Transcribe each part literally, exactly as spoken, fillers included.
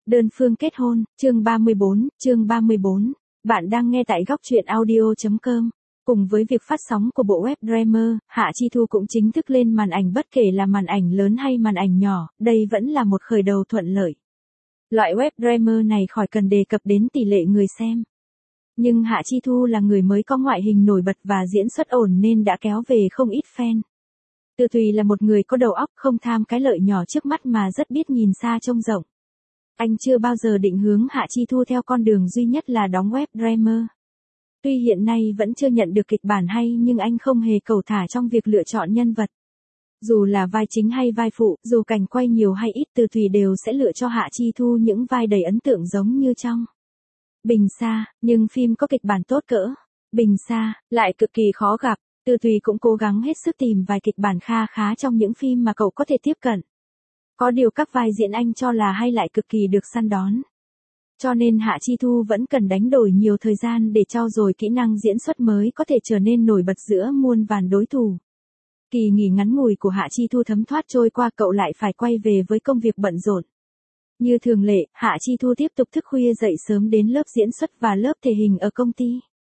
Đơn phương kết hôn, chương ba mươi bốn, chương ba mươi bốn. Bạn đang nghe tại góc truyện audio chấm com. Cùng với việc phát sóng của bộ web Dreamer, Hạ Chi Thu cũng chính thức lên màn ảnh, bất kể là màn ảnh lớn hay màn ảnh nhỏ, đây vẫn là một khởi đầu thuận lợi. Loại web Dreamer này khỏi cần đề cập đến tỷ lệ người xem. Nhưng Hạ Chi Thu là người mới có ngoại hình nổi bật và diễn xuất ổn nên đã kéo về không ít fan. Từ Tùy là một người có đầu óc, không tham cái lợi nhỏ trước mắt mà rất biết nhìn xa trông rộng. Anh chưa bao giờ định hướng Hạ Chi Thu theo con đường duy nhất là đóng web Dreamer. Tuy hiện nay vẫn chưa nhận được kịch bản hay nhưng anh không hề cẩu thả trong việc lựa chọn nhân vật. Dù là vai chính hay vai phụ, dù cảnh quay nhiều hay ít, Từ Tùy đều sẽ lựa cho Hạ Chi Thu những vai đầy ấn tượng giống như trong Bình Xa, nhưng phim có kịch bản tốt cỡ Bình Xa lại cực kỳ khó gặp. Từ Tùy cũng cố gắng hết sức tìm vài kịch bản kha khá trong những phim mà cậu có thể tiếp cận. Có điều các vai diễn anh cho là hay lại cực kỳ được săn đón. Cho nên Hạ Chi Thu vẫn cần đánh đổi nhiều thời gian để trau dồi kỹ năng diễn xuất mới có thể trở nên nổi bật giữa muôn vàn đối thủ. Kỳ nghỉ ngắn ngủi của Hạ Chi Thu thấm thoát trôi qua, cậu lại phải quay về với công việc bận rộn. Như thường lệ, Hạ Chi Thu tiếp tục thức khuya dậy sớm đến lớp diễn xuất và lớp thể hình ở công ty.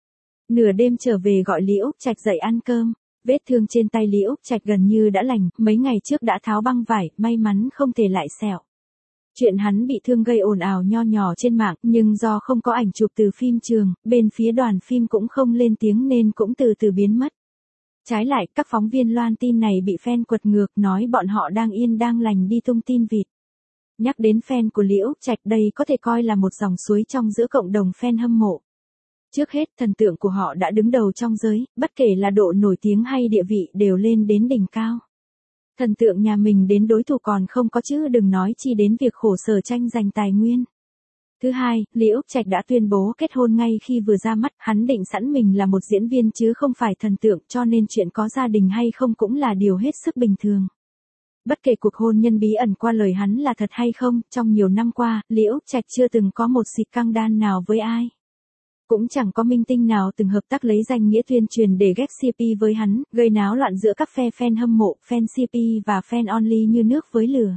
Nửa đêm trở về gọi Lý Úc Trạch dậy ăn cơm. Vết thương trên tay Lý Úc Trạch gần như đã lành, mấy ngày trước đã tháo băng vải, may mắn không thể lại sẹo. Chuyện hắn bị thương gây ồn ào nho nhỏ trên mạng, nhưng do không có ảnh chụp từ phim trường, bên phía đoàn phim cũng không lên tiếng nên cũng từ từ biến mất. Trái lại, các phóng viên loan tin này bị fan quật ngược, nói bọn họ đang yên đang lành đi tung tin vịt. Nhắc đến fan của Lý Úc Trạch, đây có thể coi là một dòng suối trong giữa cộng đồng fan hâm mộ. Trước hết, thần tượng của họ đã đứng đầu trong giới, bất kể là độ nổi tiếng hay địa vị đều lên đến đỉnh cao. Thần tượng nhà mình đến đối thủ còn không có chứ đừng nói chi đến việc khổ sở tranh giành tài nguyên. Thứ hai, Lý Úc Trạch đã tuyên bố kết hôn ngay khi vừa ra mắt, hắn định sẵn mình là một diễn viên chứ không phải thần tượng, cho nên chuyện có gia đình hay không cũng là điều hết sức bình thường. Bất kể cuộc hôn nhân bí ẩn qua lời hắn là thật hay không, trong nhiều năm qua, Lý Úc Trạch chưa từng có một xịt căng đan nào với ai. Cũng chẳng có minh tinh nào từng hợp tác lấy danh nghĩa tuyên truyền để ghép xê pê với hắn, gây náo loạn giữa các phe fan hâm mộ, fan xê pê và fan only như nước với lửa.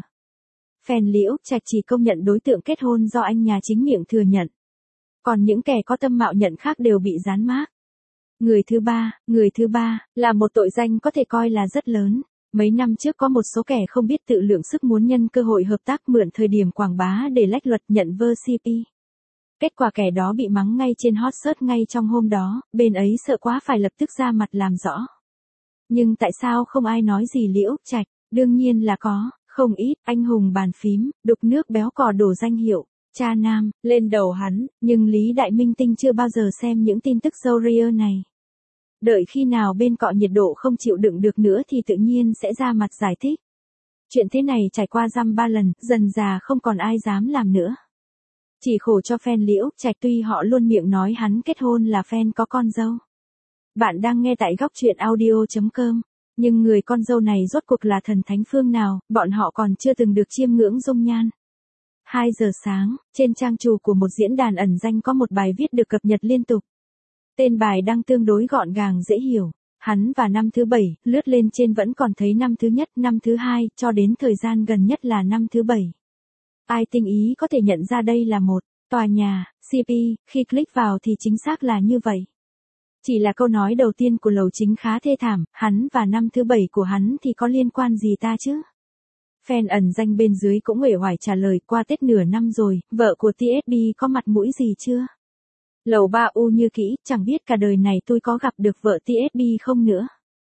Fan Lý Úc Trạch chỉ công nhận đối tượng kết hôn do anh nhà chính miệng thừa nhận. Còn những kẻ có tâm mạo nhận khác đều bị dán mác. Người thứ ba, người thứ ba, là một tội danh có thể coi là rất lớn. Mấy năm trước có một số kẻ không biết tự lượng sức muốn nhân cơ hội hợp tác mượn thời điểm quảng bá để lách luật nhận vơ xê pê. Kết quả kẻ đó bị mắng ngay trên hot search ngay trong hôm đó, bên ấy sợ quá phải lập tức ra mặt làm rõ. Nhưng tại sao không ai nói gì Lý Úc Trạch? Đương nhiên là có, không ít, anh hùng bàn phím, đục nước béo cò đổ danh hiệu, cha nam, lên đầu hắn, nhưng Lý Đại Minh Tinh chưa bao giờ xem những tin tức Zourier này. Đợi khi nào bên cọ nhiệt độ không chịu đựng được nữa thì tự nhiên sẽ ra mặt giải thích. Chuyện thế này trải qua dăm ba lần, dần già không còn ai dám làm nữa. Chỉ khổ cho fan Lý Úc Trạch, tuy họ luôn miệng nói hắn kết hôn là fan có con dâu. Bạn đang nghe tại góc truyện audio chấm com. Nhưng người con dâu này rốt cuộc là thần thánh phương nào, bọn họ còn chưa từng được chiêm ngưỡng dung nhan. hai giờ sáng, trên trang chủ của một diễn đàn ẩn danh có một bài viết được cập nhật liên tục. Tên bài đăng tương đối gọn gàng dễ hiểu. Hắn và năm thứ bảy, lướt lên trên vẫn còn thấy năm thứ nhất, năm thứ hai, cho đến thời gian gần nhất là năm thứ bảy. Ai tinh ý có thể nhận ra đây là một tòa nhà, xê pê, khi click vào thì chính xác là như vậy. Chỉ là câu nói đầu tiên của Lầu Chính khá thê thảm, hắn và năm thứ bảy của hắn thì có liên quan gì ta chứ? Fan ẩn danh bên dưới cũng uể oải trả lời, qua Tết nửa năm rồi, vợ của tê ét bê có mặt mũi gì chưa? Lầu ba u như kỹ, chẳng biết cả đời này tôi có gặp được vợ tê ét bê không nữa.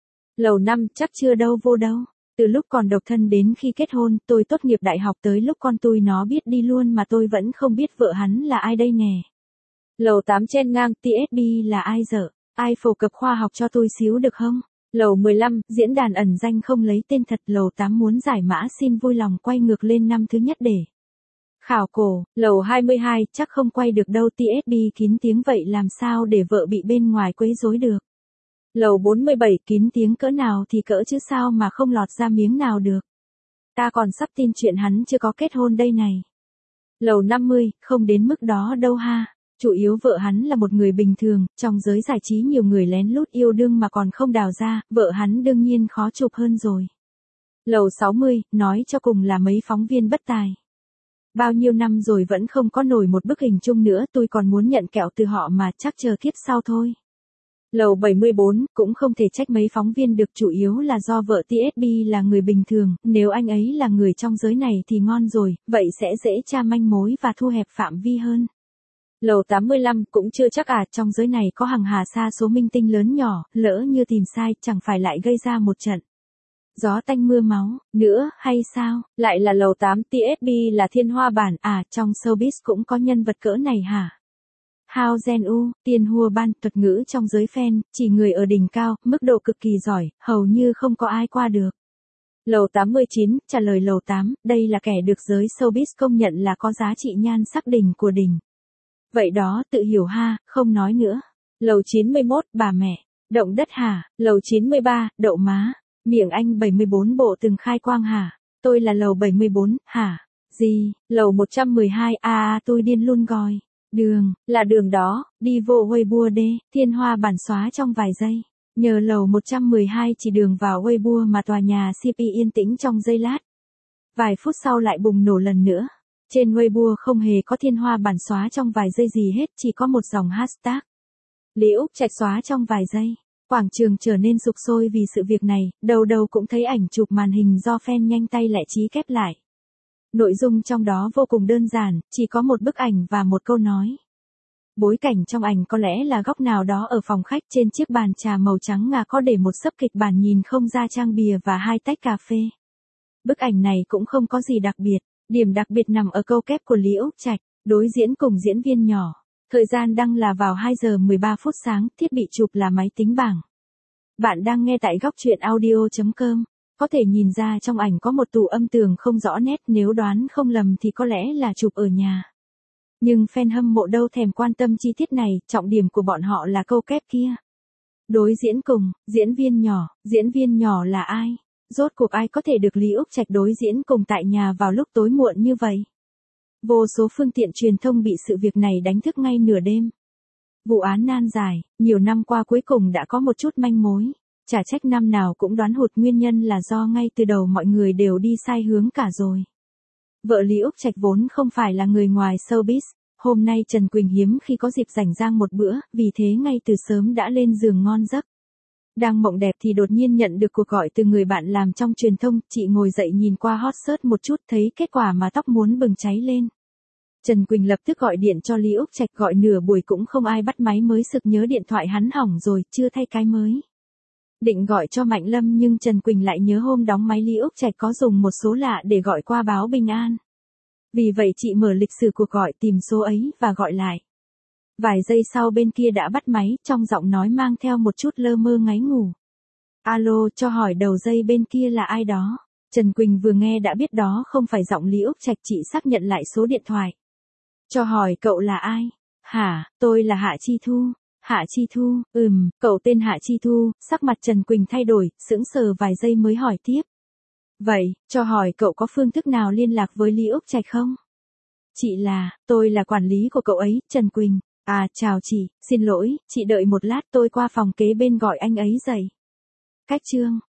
Lầu năm, chắc chưa đâu vô đâu. Từ lúc còn độc thân đến khi kết hôn, tôi tốt nghiệp đại học tới lúc con tôi nó biết đi luôn mà tôi vẫn không biết vợ hắn là ai đây nè. Lầu tám trên ngang, tê ét bê là ai dở? Ai phổ cập khoa học cho tôi xíu được không? Lầu mười lăm, diễn đàn ẩn danh không lấy tên thật. Lầu tám muốn giải mã xin vui lòng quay ngược lên năm thứ nhất để khảo cổ. Lầu hai mươi hai, chắc không quay được đâu, tê ét bê kín tiếng vậy làm sao để vợ bị bên ngoài quấy rối được. Lầu bốn mươi bảy, kín tiếng cỡ nào thì cỡ chứ sao mà không lọt ra miếng nào được. Ta còn sắp tin chuyện hắn chưa có kết hôn đây này. Lầu năm mươi, không đến mức đó đâu ha. Chủ yếu vợ hắn là một người bình thường, trong giới giải trí nhiều người lén lút yêu đương mà còn không đào ra, vợ hắn đương nhiên khó chụp hơn rồi. Lầu sáu mươi, nói cho cùng là mấy phóng viên bất tài. Bao nhiêu năm rồi vẫn không có nổi một bức hình chung nữa, tôi còn muốn nhận kẹo từ họ mà, chắc chờ kiếp sau thôi. Lầu bảy mươi bốn, cũng không thể trách mấy phóng viên được, chủ yếu là do vợ tê ét bê là người bình thường, nếu anh ấy là người trong giới này thì ngon rồi, vậy sẽ dễ tra manh mối và thu hẹp phạm vi hơn. Lầu tám mươi lăm, cũng chưa chắc à, trong giới này có hàng hà sa số minh tinh lớn nhỏ, lỡ như tìm sai, chẳng phải lại gây ra một trận gió tanh mưa máu, nữa, hay sao? Lại là lầu tám, tê ét bê là thiên hoa bản, à, trong showbiz cũng có nhân vật cỡ này hả? Hao Gen U, Tiên Hua Ban, thuật ngữ trong giới fan, chỉ người ở đỉnh cao, mức độ cực kỳ giỏi, hầu như không có ai qua được. Lầu tám mươi chín, trả lời lầu tám, đây là kẻ được giới showbiz công nhận là có giá trị nhan sắc đỉnh của đỉnh. Vậy đó, tự hiểu ha, không nói nữa. Lầu chín mươi mốt, bà mẹ, động đất hả? Lầu chín mươi ba, đậu má, miệng anh bảy mươi bốn bộ từng khai quang hả? Tôi là lầu bảy mươi bốn, hả? Gì? Lầu một trăm mười hai, à, à tôi điên luôn rồi. Đường, là đường đó, đi vô Weibo đê, thiên hoa bản xóa trong vài giây. Nhờ lầu một trăm mười hai chỉ đường vào Weibo mà tòa nhà xê pê yên tĩnh trong giây lát. Vài phút sau lại bùng nổ lần nữa. Trên Weibo không hề có thiên hoa bản xóa trong vài giây gì hết, chỉ có một dòng hashtag. Liễu Trạch xóa trong vài giây. Quảng trường trở nên sục sôi vì sự việc này, đầu đầu cũng thấy ảnh chụp màn hình do fan nhanh tay lẹ trí kép lại. Nội dung trong đó vô cùng đơn giản, chỉ có một bức ảnh và một câu nói. Bối cảnh trong ảnh có lẽ là góc nào đó ở phòng khách, trên chiếc bàn trà màu trắng ngà có để một sấp kịch bản nhìn không ra trang bìa và hai tách cà phê. Bức ảnh này cũng không có gì đặc biệt, điểm đặc biệt nằm ở câu kép của Liễu Trạch, đối diễn cùng diễn viên nhỏ. Thời gian đăng là vào hai giờ mười ba phút sáng, thiết bị chụp là máy tính bảng. Bạn đang nghe tại góc truyện audio chấm com. Có thể nhìn ra trong ảnh có một tủ âm tường không rõ nét, nếu đoán không lầm thì có lẽ là chụp ở nhà. Nhưng fan hâm mộ đâu thèm quan tâm chi tiết này, trọng điểm của bọn họ là câu kép kia. Đối diễn cùng, diễn viên nhỏ, diễn viên nhỏ là ai? Rốt cuộc ai có thể được Liễu Trạch đối diễn cùng tại nhà vào lúc tối muộn như vậy? Vô số phương tiện truyền thông bị sự việc này đánh thức ngay nửa đêm. Vụ án nan giải, nhiều năm qua cuối cùng đã có một chút manh mối. Chả trách năm nào cũng đoán hụt, nguyên nhân là do ngay từ đầu mọi người đều đi sai hướng cả rồi. Vợ Liễu Trạch vốn không phải là người ngoài showbiz, hôm nay Trần Quỳnh hiếm khi có dịp rảnh rang một bữa, vì thế ngay từ sớm đã lên giường ngon giấc. Đang mộng đẹp thì đột nhiên nhận được cuộc gọi từ người bạn làm trong truyền thông, chị ngồi dậy nhìn qua hot search một chút, thấy kết quả mà tóc muốn bừng cháy lên. Trần Quỳnh lập tức gọi điện cho Liễu Trạch, gọi nửa buổi cũng không ai bắt máy mới sực nhớ điện thoại hắn hỏng rồi, chưa thay cái mới. Định gọi cho Mạnh Lâm nhưng Trần Quỳnh lại nhớ hôm đóng máy Liễu Trạch có dùng một số lạ để gọi qua báo bình an. Vì vậy chị mở lịch sử cuộc gọi, tìm số ấy và gọi lại. Vài giây sau bên kia đã bắt máy, trong giọng nói mang theo một chút lơ mơ ngáy ngủ. Alo, cho hỏi đầu dây bên kia là ai đó? Trần Quỳnh vừa nghe đã biết đó không phải giọng Liễu Trạch, chị xác nhận lại số điện thoại. Cho hỏi cậu là ai? Hả, tôi là Hạ Chi Thu. Hạ Chi Thu, ừm, cậu tên Hạ Chi Thu, sắc mặt Trần Quỳnh thay đổi, sững sờ vài giây mới hỏi tiếp. Vậy, cho hỏi cậu có phương thức nào liên lạc với Liễu Trạch không? Chị là, tôi là quản lý của cậu ấy, Trần Quỳnh. À, chào chị, xin lỗi, chị đợi một lát tôi qua phòng kế bên gọi anh ấy dậy. Cách chương.